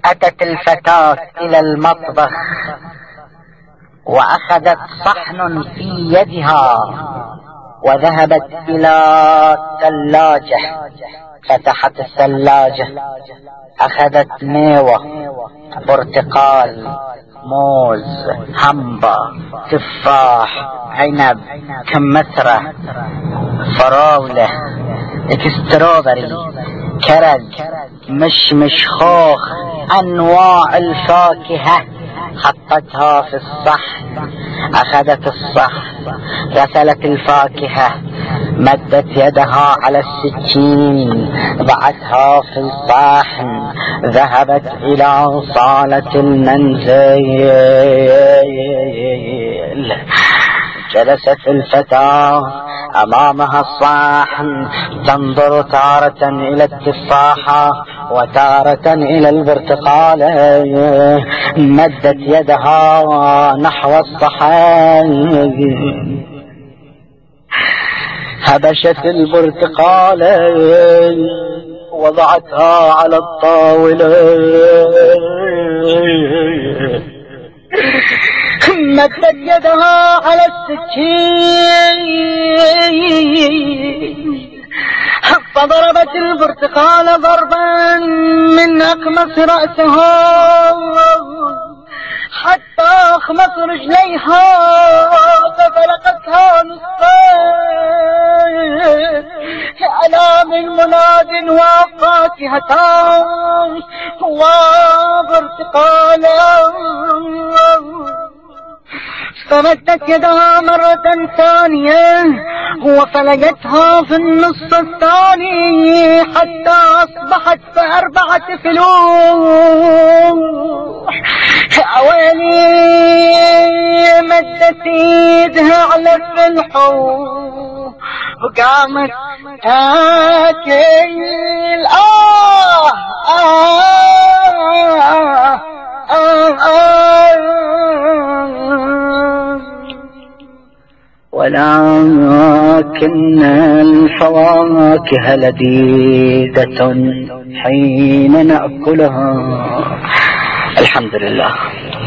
أتت الفتاة إلى المطبخ وأخذت صحن في يدها وذهبت إلى الثلاجة، فتحت الثلاجة، أخذت ميوة، برتقال، موز، همبا، تفاح، عنب، كمثرى، فراولة، اكستروبري، كرز، مشمش، خوخ، انواع الفاكهة حطتها في الصحن. اخذت الصحن، غسلت الفاكهة، مدت يدها على السكين، ضعتها في الصحن، ذهبت الى صالة المنزل. جلست الفتاة امامها الصحن تنظر تارة الى التفاحة وتارة الى البرتقالة، مدت يدها نحو الصحن، هبشت البرتقالة وضعتها على الطاولة، مدت يدها على السكين فضربت البرتقال ضربا من أقمص رأسها حتى أخمص رجليها ففلقتها نصفين. ألا من مناد وفاكهتان وبرتقالا. فمدت يدها مرة ثانية وفلقتها في النصف الثاني حتى أصبحت ب4 فلوح. أويلي مدت ايدها على الفلحوح وقامت تاكل. ولكن الفواكه لذيذة حين نأكلها. الحمد لله.